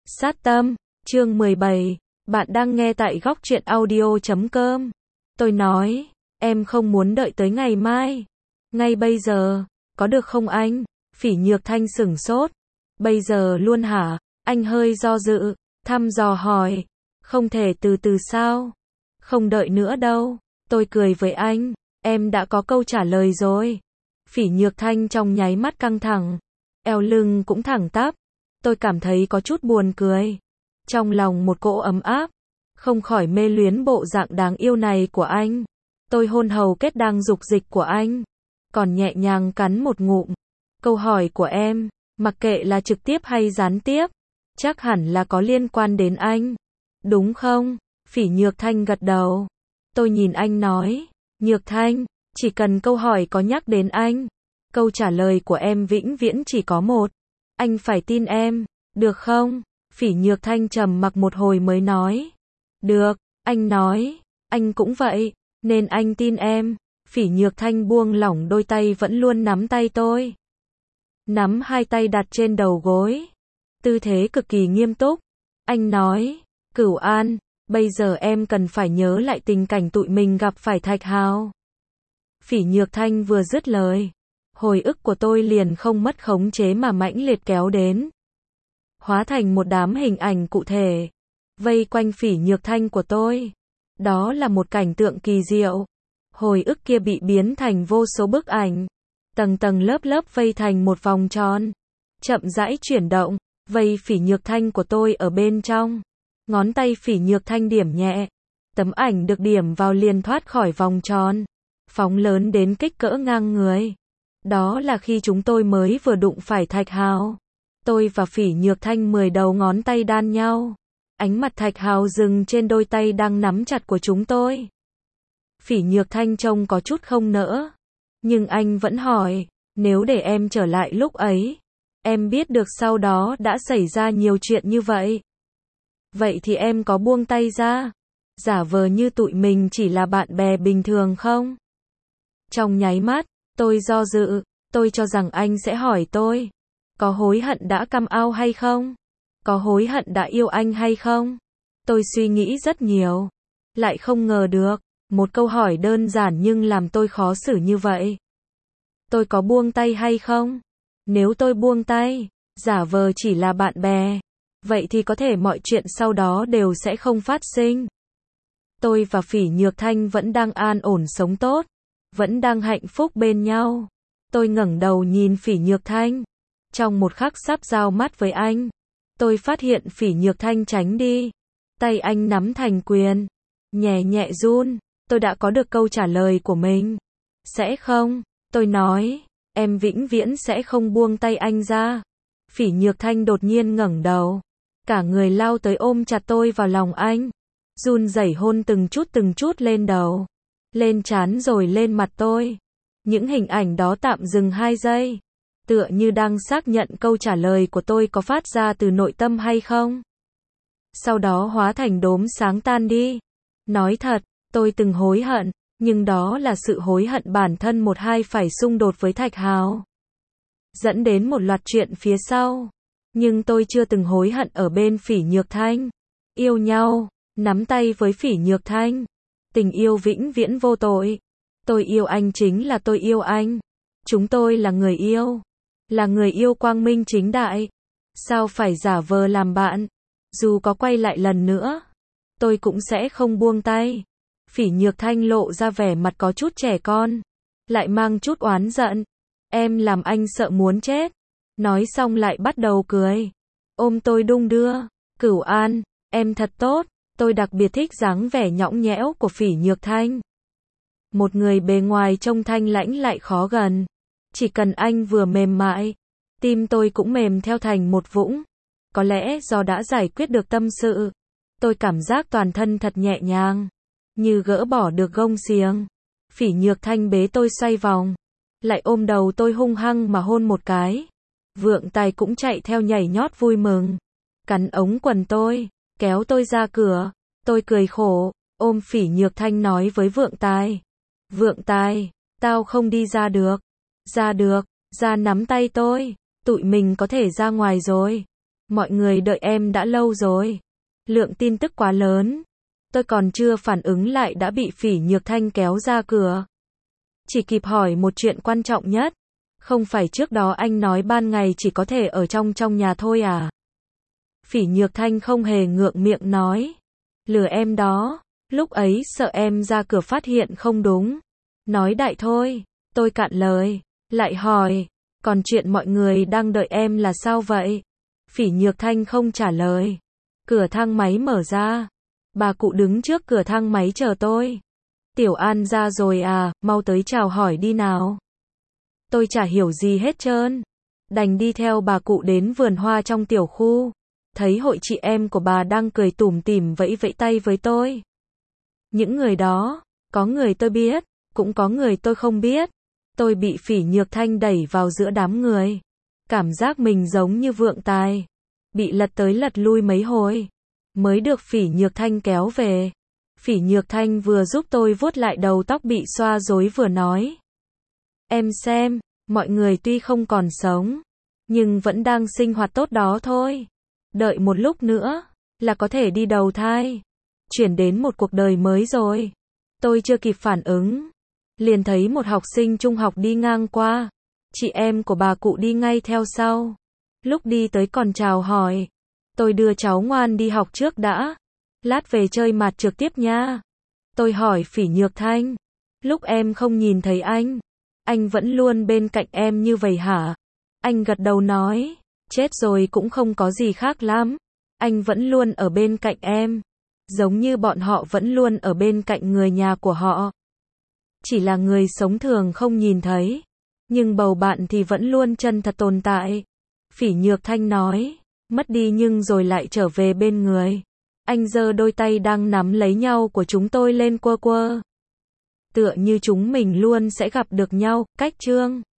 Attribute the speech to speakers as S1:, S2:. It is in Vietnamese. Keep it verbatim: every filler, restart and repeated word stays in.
S1: Sát tâm, chương mười bảy, bạn đang nghe tại góc truyện audio chấm com. Tôi nói, em không muốn đợi tới ngày mai. Ngay bây giờ, có được không anh? Phỉ Nhược Thanh sửng sốt. Bây giờ luôn hả? Anh hơi do dự, thăm dò hỏi. Không thể từ từ sao? Không đợi nữa đâu. Tôi cười với anh, em đã có câu trả lời rồi. Phỉ Nhược Thanh trong nháy mắt căng thẳng, eo lưng cũng thẳng tắp. Tôi cảm thấy có chút buồn cười. Trong lòng một cỗ ấm áp, không khỏi mê luyến bộ dạng đáng yêu này của anh. Tôi hôn hầu kết đang dục dịch của anh, còn nhẹ nhàng cắn một ngụm. Câu hỏi của em, mặc kệ là trực tiếp hay gián tiếp, chắc hẳn là có liên quan đến anh. Đúng không? Phỉ Nhược Thanh gật đầu. Tôi nhìn anh nói, Nhược Thanh, chỉ cần câu hỏi có nhắc đến anh, câu trả lời của em vĩnh viễn chỉ có một. Anh phải tin em, được không? Phỉ Nhược Thanh trầm mặc một hồi mới nói. Được, anh nói, anh cũng vậy, nên anh tin em. Phỉ Nhược Thanh buông lỏng đôi tay vẫn luôn nắm tay tôi. Nắm hai tay đặt trên đầu gối. Tư thế cực kỳ nghiêm túc. Anh nói, Cửu An, bây giờ em cần phải nhớ lại tình cảnh tụi mình gặp phải Thạch Hào. Phỉ Nhược Thanh vừa dứt lời, hồi ức của tôi liền không mất khống chế mà mãnh liệt kéo đến. Hóa thành một đám hình ảnh cụ thể, vây quanh Phỉ Nhược Thanh của tôi. Đó là một cảnh tượng kỳ diệu. Hồi ức kia bị biến thành vô số bức ảnh, tầng tầng lớp lớp vây thành một vòng tròn, chậm rãi chuyển động, vây Phỉ Nhược Thanh của tôi ở bên trong. Ngón tay Phỉ Nhược Thanh điểm nhẹ, tấm ảnh được điểm vào liền thoát khỏi vòng tròn, phóng lớn đến kích cỡ ngang người. Đó là khi chúng tôi mới vừa đụng phải Thạch Hào. Tôi và Phỉ Nhược Thanh mười đầu ngón tay đan nhau. Ánh mặt Thạch Hào dừng trên đôi tay đang nắm chặt của chúng tôi. Phỉ Nhược Thanh trông có chút không nỡ, nhưng anh vẫn hỏi, nếu để em trở lại lúc ấy, em biết được sau đó đã xảy ra nhiều chuyện như vậy. Vậy thì em có buông tay ra, giả vờ như tụi mình chỉ là bạn bè bình thường không? Trong nháy mắt, tôi do dự, tôi cho rằng anh sẽ hỏi tôi, có hối hận đã căm ao hay không? Có hối hận đã yêu anh hay không? Tôi suy nghĩ rất nhiều, lại không ngờ được, một câu hỏi đơn giản nhưng làm tôi khó xử như vậy. Tôi có buông tay hay không? Nếu tôi buông tay, giả vờ chỉ là bạn bè, vậy thì có thể mọi chuyện sau đó đều sẽ không phát sinh. Tôi và Phỉ Nhược Thanh vẫn đang an ổn sống tốt, vẫn đang hạnh phúc bên nhau. Tôi ngẩng đầu nhìn Phỉ Nhược Thanh. Trong một khắc sắp giao mắt với anh, tôi phát hiện Phỉ Nhược Thanh tránh đi. Tay anh nắm thành quyền, nhẹ nhẹ run. Tôi đã có được câu trả lời của mình. Sẽ không, tôi nói, em vĩnh viễn sẽ không buông tay anh ra. Phỉ Nhược Thanh đột nhiên ngẩng đầu, cả người lao tới ôm chặt tôi vào lòng anh, run rẩy hôn từng chút từng chút lên đầu, lên trán rồi lên mặt tôi. Những hình ảnh đó tạm dừng hai giây, tựa như đang xác nhận câu trả lời của tôi có phát ra từ nội tâm hay không. Sau đó hóa thành đốm sáng tan đi. Nói thật, tôi từng hối hận, nhưng đó là sự hối hận bản thân một hai phải xung đột với Thạch Hào, dẫn đến một loạt chuyện phía sau. Nhưng tôi chưa từng hối hận ở bên Phỉ Nhược Thanh. Yêu nhau, nắm tay với Phỉ Nhược Thanh. Tình yêu vĩnh viễn vô tội. Tôi yêu anh chính là tôi yêu anh. Chúng tôi là người yêu. Là người yêu quang minh chính đại. Sao phải giả vờ làm bạn? Dù có quay lại lần nữa, tôi cũng sẽ không buông tay. Phỉ Nhược Thanh lộ ra vẻ mặt có chút trẻ con, lại mang chút oán giận. Em làm anh sợ muốn chết. Nói xong lại bắt đầu cười, ôm tôi đung đưa. Cửu An, em thật tốt. Tôi đặc biệt thích dáng vẻ nhõng nhẽo của Phỉ Nhược Thanh. Một người bề ngoài trông thanh lãnh lại khó gần. Chỉ cần anh vừa mềm mại, tim tôi cũng mềm theo thành một vũng. Có lẽ do đã giải quyết được tâm sự, tôi cảm giác toàn thân thật nhẹ nhàng, như gỡ bỏ được gông xiềng. Phỉ Nhược Thanh bế tôi xoay vòng, lại ôm đầu tôi hung hăng mà hôn một cái. Vượng Tài cũng chạy theo nhảy nhót vui mừng, cắn ống quần tôi, kéo tôi ra cửa. Tôi cười khổ, ôm Phỉ Nhược Thanh nói với Vượng Tài. Vượng Tài, tao không đi ra được. Ra được, ra nắm tay tôi, tụi mình có thể ra ngoài rồi. mọi người đợi em đã lâu rồi. Lượng tin tức quá lớn. Tôi còn chưa phản ứng lại đã bị Phỉ Nhược Thanh kéo ra cửa. Chỉ kịp hỏi một chuyện quan trọng nhất. Không phải trước đó anh nói ban ngày chỉ có thể ở trong trong nhà thôi à? Phỉ Nhược Thanh không hề ngượng miệng nói. Lừa em đó. Lúc ấy sợ em ra cửa phát hiện không đúng. Nói đại thôi. Tôi cạn lời. Lại hỏi. Còn chuyện mọi người đang đợi em là sao vậy? Phỉ Nhược Thanh không trả lời. Cửa thang máy mở ra. Bà cụ đứng trước cửa thang máy chờ tôi. Tiểu An ra rồi à, mau tới chào hỏi đi nào. Tôi chả hiểu gì hết trơn. Đành đi theo bà cụ đến vườn hoa trong tiểu khu. Thấy hội chị em của bà đang cười tủm tỉm vẫy vẫy tay với tôi. Những người đó, có người tôi biết, cũng có người tôi không biết. Tôi bị Phỉ Nhược Thanh đẩy vào giữa đám người. Cảm giác mình giống như vượng tài. Bị lật tới lật lui mấy hồi. Mới được Phỉ Nhược Thanh kéo về. Phỉ Nhược Thanh vừa giúp tôi vuốt lại đầu tóc bị xoa rối vừa nói. Em xem, mọi người tuy không còn sống, nhưng vẫn đang sinh hoạt tốt đó thôi. Đợi một lúc nữa, là có thể đi đầu thai. Chuyển đến một cuộc đời mới rồi. Tôi chưa kịp phản ứng. Liền thấy một học sinh trung học đi ngang qua. Chị em của bà cụ đi ngay theo sau. Lúc đi tới còn chào hỏi. Tôi đưa cháu ngoan đi học trước đã. Lát về chơi mặt trực tiếp nha. Tôi hỏi Phỉ Nhược Thanh. Lúc em không nhìn thấy anh, anh vẫn luôn bên cạnh em như vậy hả? Anh gật đầu nói. Chết rồi cũng không có gì khác lắm. Anh vẫn luôn ở bên cạnh em. Giống như bọn họ vẫn luôn ở bên cạnh người nhà của họ. Chỉ là người sống thường không nhìn thấy. Nhưng bầu bạn thì vẫn luôn chân thật tồn tại. Phỉ Nhược Thanh nói. Mất đi nhưng rồi lại trở về bên người. Anh giơ đôi tay đang nắm lấy nhau của chúng tôi lên quơ quơ. Tựa như chúng mình luôn sẽ gặp được nhau, cách chương.